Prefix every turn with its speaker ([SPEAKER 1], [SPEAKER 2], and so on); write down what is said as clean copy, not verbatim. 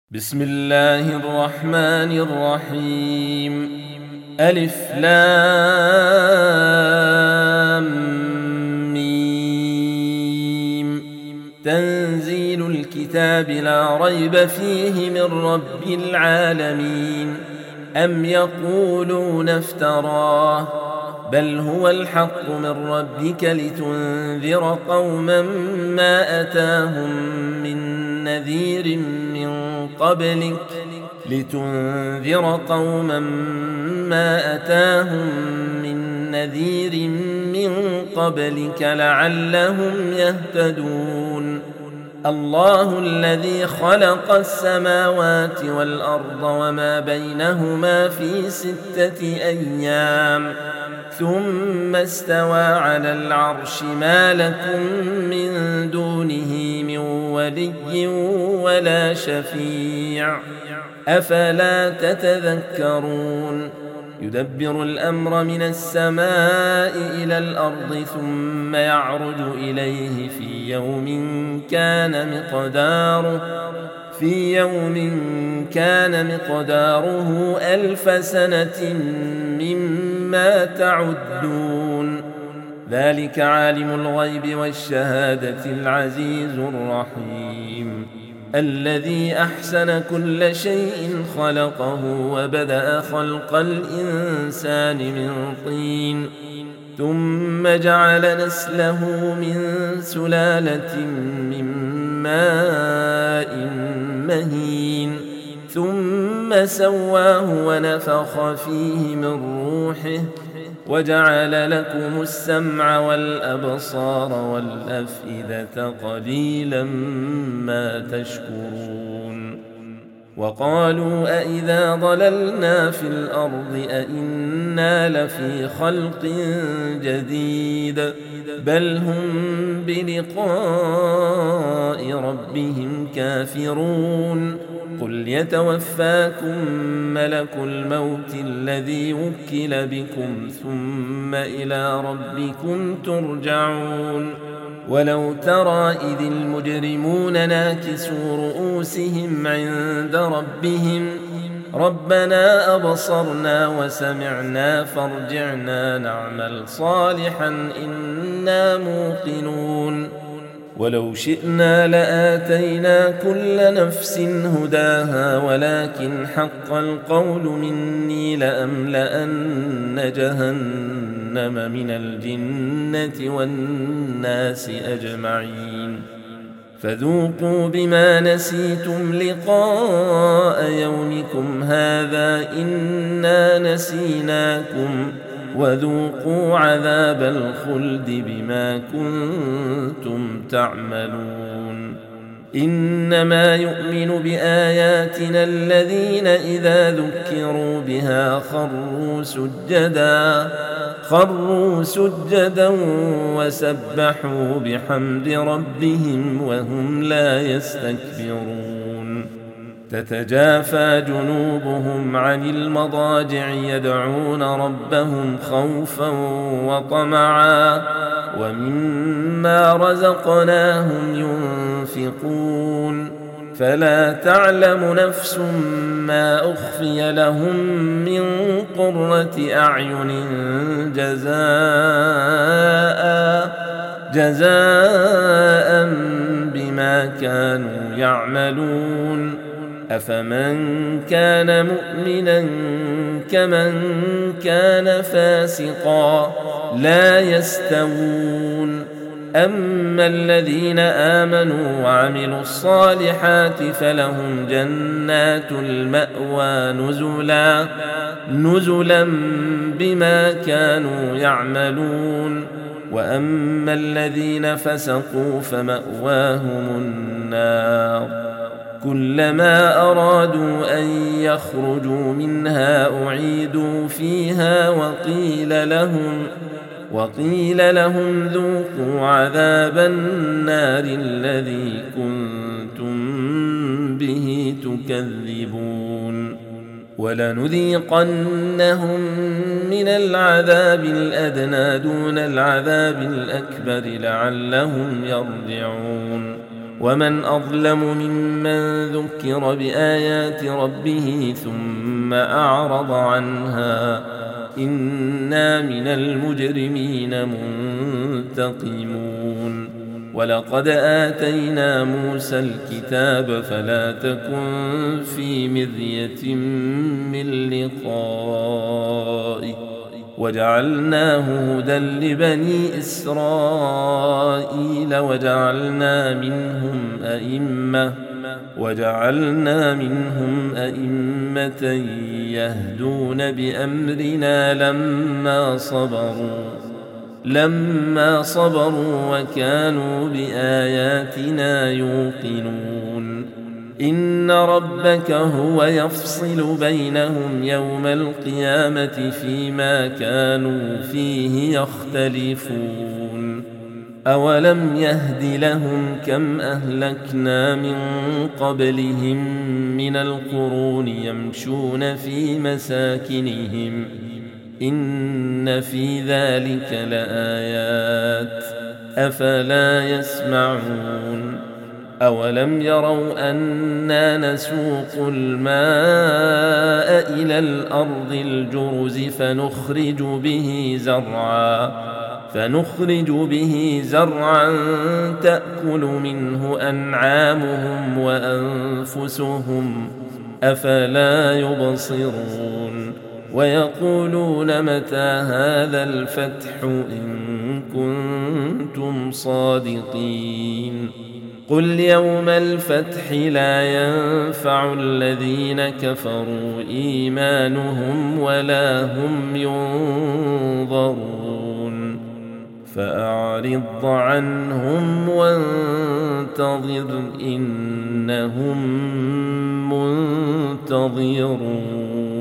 [SPEAKER 1] بسم الله الرحمن الرحيم. ألف لام ميم. تنزيل الكتاب لا ريب فيه من رب العالمين. أم يقولون افتراه بل هو الحق من ربك لتنذر قوما ما أتاهم من نذير من قبلك لعلهم يهتدون. الله الذي خلق السماوات والأرض وما بينهما في 6 أيام ثم استوى على العرش ما لكم من دونه من ولي ولا شفيع أفلا تتذكرون. يدبر الأمر من السماء إلى الأرض ثم يعرج إليه في يوم كان مقداره 1000 سنة مما تعدون. ذلك عالم الغيب والشهادة العزيز الرحيم الذي أحسن كل شيء خلقه وبدأ خلق الإنسان من طين ثم جعل نسله من سلالة من ماء مهين ثم سواه ونفخ فيه من روحه وجعل لكم السمع والأبصار والأفئدة قليلا ما تشكرون. وقالوا أئذا ضللنا في الأرض أئنا لفي خلق جديد بل هم بلقاء ربهم كافرون. قل يتوفاكم ملك الموت الذي وكل بكم ثم إلى ربكم ترجعون. ولو ترى إذ المجرمون ناكسوا رؤوسهم عند ربهم ربنا أبصرنا وسمعنا فارجعنا نعمل صالحا إنا موقنون. ولو شئنا لآتينا كل نفس هداها ولكن حق القول مني لأملأن جهنم من الجنة والناس أجمعين. فذوقوا بما نسيتم لقاء يومكم هذا إنا نسيناكم وذوقوا عذاب الخلد بما كنتم تعملون. إنما يؤمن بآياتنا الذين إذا ذكروا بها خروا سجدا وسبحوا بحمد ربهم وهم لا يستكبرون. تتجافى جنوبهم عن المضاجع يدعون ربهم خوفا وطمعا ومما رزقناهم ينفقون. فلا تعلم نفس ما أخفي لهم من قرة أعين جزاء بما كانوا يعملون. أفمن كان مؤمنا كمن كان فاسقا لا يستوون. أما الذين آمنوا وعملوا الصالحات فلهم جنات المأوى نزلا بما كانوا يعملون. وأما الذين فسقوا فمأواهم النار كلما أرادوا أن يخرجوا منها أعيدوا فيها وقيل لهم ذوقوا عذاب النار الذي كنتم به تكذبون. ولنذيقنهم من العذاب الأدنى دون العذاب الأكبر لعلهم يرجعون. ومن أظلم ممن ذكر بآيات ربه ثم أعرض عنها إنا من المجرمين منتقمون ولقد آتينا موسى الكتاب فلا تكن في مرية من لقائه وجعلناه هدى لبني إسرائيل وجعلنا منهم أئمة يهدون بأمرنا لما صبروا وكانوا بآياتنا يوقنون إن ربك هو يفصل بينهم يوم القيامة فيما كانوا فيه يختلفون أولم يهد لهم كم أهلكنا من قبلهم من القرون يمشون في مساكنهم إن في ذلك لآيات أفلا يسمعون أولم يروا أنا نسوق الماء إلى الأرض الجرز فنخرج به زرعا تأكل منه أنعامهم وأنفسهم أفلا يبصرون ويقولون متى هذا الفتح إن كنتم صادقين قل يوم الفتح لا ينفع الذين كفروا إيمانهم ولا هم ينظرون فأعرض عنهم وانتظر إنهم منتظرون